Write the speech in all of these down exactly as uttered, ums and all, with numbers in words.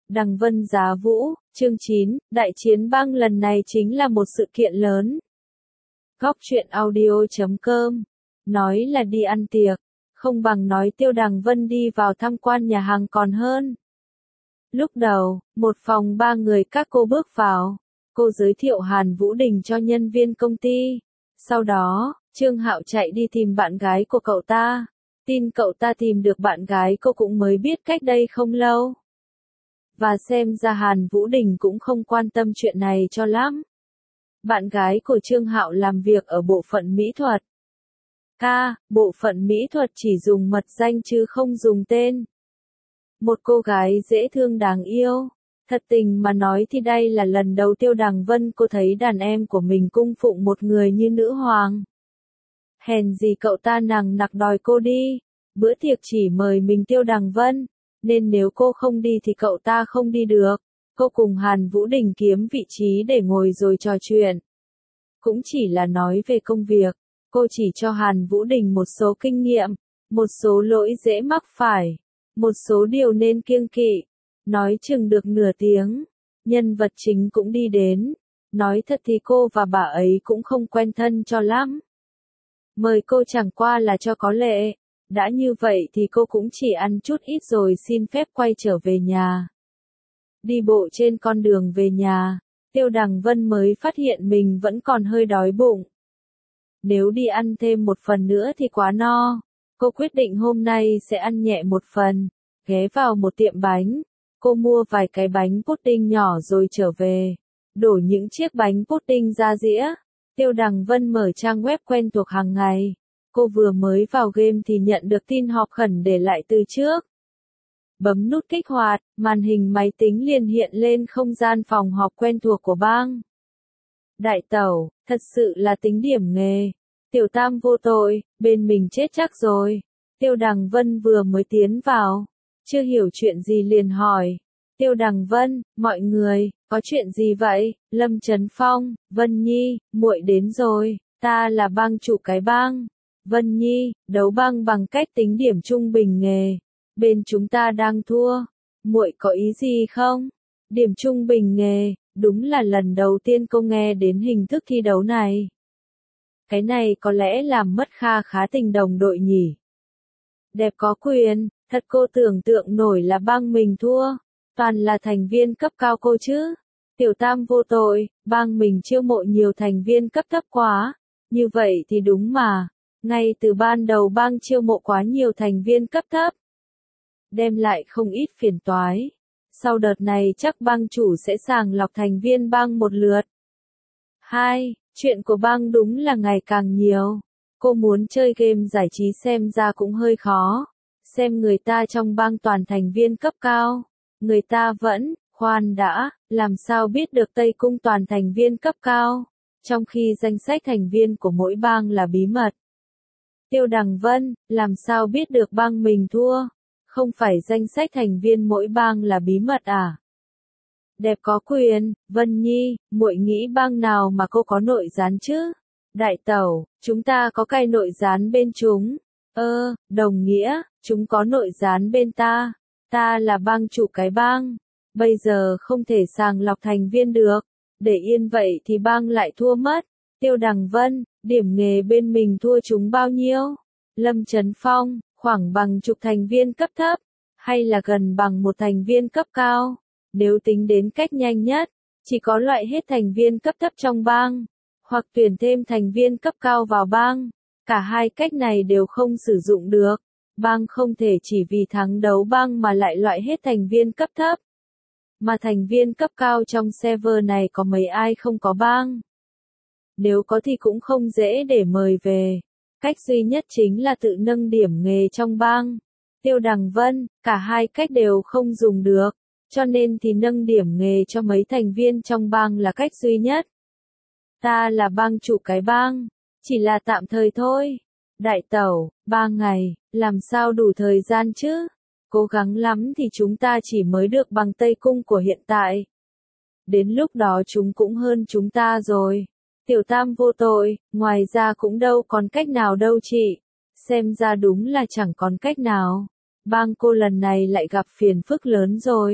Đằng Vân Giá Vũ, chương chín, Đại chiến bang lần này chính là một sự kiện lớn. Góc truyện audio chấm com, nói là đi ăn tiệc, không bằng nói Tiêu Đằng Vân đi vào tham quan nhà hàng còn hơn. Lúc đầu, một phòng ba người các cô bước vào, cô giới thiệu Hàn Vũ Đình cho nhân viên công ty. Sau đó, Trương Hạo chạy đi tìm bạn gái của cậu ta. Tin cậu ta tìm được bạn gái cô cũng mới biết cách đây không lâu. Và xem ra Hàn Vũ Đình cũng không quan tâm chuyện này cho lắm. Bạn gái của Trương Hạo làm việc ở bộ phận mỹ thuật. Ca, bộ phận mỹ thuật chỉ dùng mật danh chứ không dùng tên. Một cô gái dễ thương đáng yêu. Thật tình mà nói thì đây là lần đầu Tiêu Đằng Vân cô thấy đàn em của mình cung phụng một người như nữ hoàng. Hèn gì cậu ta nằng nặc đòi cô đi. Bữa tiệc chỉ mời mình Tiêu Đằng Vân, nên nếu cô không đi thì cậu ta không đi được. Cô cùng Hàn Vũ Đình kiếm vị trí để ngồi rồi trò chuyện. Cũng chỉ là nói về công việc, cô chỉ cho Hàn Vũ Đình một số kinh nghiệm, một số lỗi dễ mắc phải, một số điều nên kiêng kỵ. Nói chừng được nửa tiếng, nhân vật chính cũng đi đến. Nói thật thì cô và bà ấy cũng không quen thân cho lắm. Mời cô chẳng qua là cho có lệ. Đã như vậy thì cô cũng chỉ ăn chút ít rồi xin phép quay trở về nhà. Đi bộ trên con đường về nhà, Tiêu Đằng Vân mới phát hiện mình vẫn còn hơi đói bụng. Nếu đi ăn thêm một phần nữa thì quá no. Cô quyết định hôm nay sẽ ăn nhẹ một phần. Ghé vào một tiệm bánh, cô mua vài cái bánh pudding nhỏ rồi trở về. Đổ những chiếc bánh pudding ra dĩa. Tiêu Đằng Vân mở trang web quen thuộc hàng ngày. Cô vừa mới vào game thì nhận được tin họp khẩn để lại từ trước. Bấm nút kích hoạt, màn hình máy tính liền hiện lên không gian phòng họp quen thuộc của bang. Đại tẩu, thật sự là tính điểm nghề. Tiểu Tam vô tội, bên mình chết chắc rồi. Tiêu Đằng Vân vừa mới tiến vào, chưa hiểu chuyện gì liền hỏi. Tiêu Đằng Vân, mọi người, có chuyện gì vậy? Lâm Trấn Phong, Vân Nhi, muội đến rồi, ta là bang chủ cái bang. Vân Nhi, đấu bang bằng cách tính điểm trung bình nghề. Bên chúng ta đang thua. Muội có ý gì không? Điểm trung bình nghề, đúng là lần đầu tiên cô nghe đến hình thức thi đấu này. Cái này có lẽ làm mất kha khá tình đồng đội nhỉ. Đẹp có quyền, thật cô tưởng tượng nổi là bang mình thua. Toàn là thành viên cấp cao cô chứ. Tiểu Tam vô tội, bang mình chiêu mộ nhiều thành viên cấp thấp quá. Như vậy thì đúng mà. Ngay từ ban đầu bang chiêu mộ quá nhiều thành viên cấp thấp. Đem lại không ít phiền toái. Sau đợt này chắc bang chủ sẽ sàng lọc thành viên bang một lượt. hai. Chuyện của bang đúng là ngày càng nhiều. Cô muốn chơi game giải trí xem ra cũng hơi khó. Xem người ta trong bang toàn thành viên cấp cao. Người ta vẫn, khoan đã, làm sao biết được Tây Cung toàn thành viên cấp cao. Trong khi danh sách thành viên của mỗi bang là bí mật. Tiêu Đằng Vân, làm sao biết được bang mình thua? Không phải danh sách thành viên mỗi bang là bí mật à? Đẹp có quyền, Vân Nhi, muội nghĩ bang nào mà cô có nội gián chứ? Đại tẩu, chúng ta có cái nội gián bên chúng. Ơ, đồng nghĩa, chúng có nội gián bên ta. Ta là bang chủ cái bang. Bây giờ không thể sàng lọc thành viên được. Để yên vậy thì bang lại thua mất. Tiêu Đằng Vân, điểm nghề bên mình thua chúng bao nhiêu? Lâm Trấn Phong, khoảng bằng chục thành viên cấp thấp, hay là gần bằng một thành viên cấp cao? Nếu tính đến cách nhanh nhất, chỉ có loại hết thành viên cấp thấp trong bang, hoặc tuyển thêm thành viên cấp cao vào bang. Cả hai cách này đều không sử dụng được. Bang không thể chỉ vì thắng đấu bang mà lại loại hết thành viên cấp thấp. Mà thành viên cấp cao trong server này có mấy ai không có bang? Nếu có thì cũng không dễ để mời về. Cách duy nhất chính là tự nâng điểm nghề trong bang. Tiêu Đằng Vân, cả hai cách đều không dùng được. Cho nên thì nâng điểm nghề cho mấy thành viên trong bang là cách duy nhất. Ta là bang chủ cái bang. Chỉ là tạm thời thôi. Đại tẩu, ba ngày, làm sao đủ thời gian chứ? Cố gắng lắm thì chúng ta chỉ mới được bằng Tây Cung của hiện tại. Đến lúc đó chúng cũng hơn chúng ta rồi. Tiểu Tam vô tội, ngoài ra cũng đâu còn cách nào đâu chị. Xem ra đúng là chẳng còn cách nào. Bang cô lần này lại gặp phiền phức lớn rồi.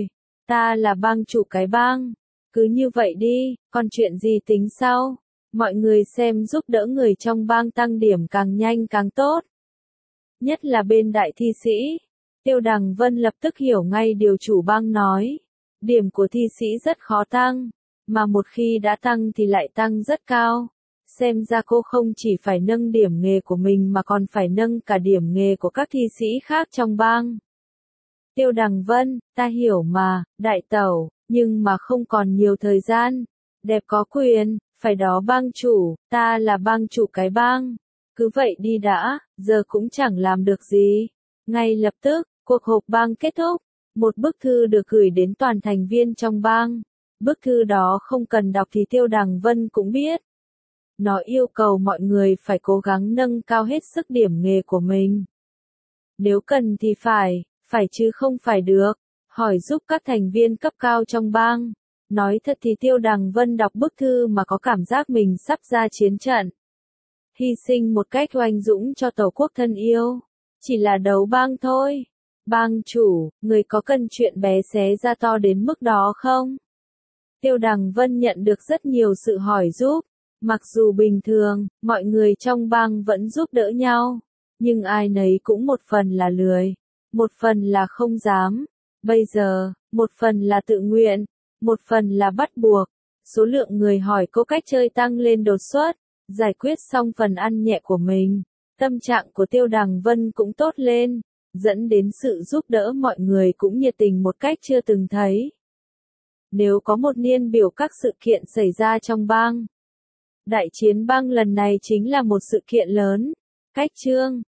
ta là bang chủ cái bang. Cứ như vậy đi, còn chuyện gì tính sau? Mọi người xem giúp đỡ người trong bang tăng điểm càng nhanh càng tốt. Nhất là bên đại thi sĩ. Tiêu Đằng Vân lập tức hiểu ngay điều chủ bang nói. Điểm của thi sĩ rất khó tăng, mà một khi đã tăng thì lại tăng rất cao. Xem ra cô không chỉ phải nâng điểm nghề của mình mà còn phải nâng cả điểm nghề của các thi sĩ khác trong bang. Tiêu Đằng Vân, ta hiểu mà, đại tẩu, nhưng mà không còn nhiều thời gian. Đẹp có quyền, phải đó bang chủ, ta là bang chủ cái bang. Cứ vậy đi đã, giờ cũng chẳng làm được gì. Ngay lập tức, cuộc họp bang kết thúc. Một bức thư được gửi đến toàn thành viên trong bang. Bức thư đó không cần đọc thì Tiêu Đằng Vân cũng biết. Nó yêu cầu mọi người phải cố gắng nâng cao hết sức điểm nghề của mình. Nếu cần thì phải, phải chứ không phải được. Hỏi giúp các thành viên cấp cao trong bang. Nói thật thì Tiêu Đằng Vân đọc bức thư mà có cảm giác mình sắp ra chiến trận. Hy sinh một cách oanh dũng cho tổ quốc thân yêu. Chỉ là đấu bang thôi. Bang chủ, người có cần chuyện bé xé ra to đến mức đó không? Tiêu Đằng Vân nhận được rất nhiều sự hỏi giúp. Mặc dù bình thường, mọi người trong bang vẫn giúp đỡ nhau. Nhưng ai nấy cũng một phần là lười. Một phần là không dám. Bây giờ, một phần là tự nguyện. Một phần là bắt buộc. Số lượng người hỏi cô cách chơi tăng lên đột xuất. Giải quyết xong phần ăn nhẹ của mình. Tâm trạng của Tiêu Đằng Vân cũng tốt lên. Dẫn đến sự giúp đỡ mọi người cũng nhiệt tình một cách chưa từng thấy. Nếu có một niên biểu các sự kiện xảy ra trong bang. Đại chiến bang lần này chính là một sự kiện lớn. Cách chương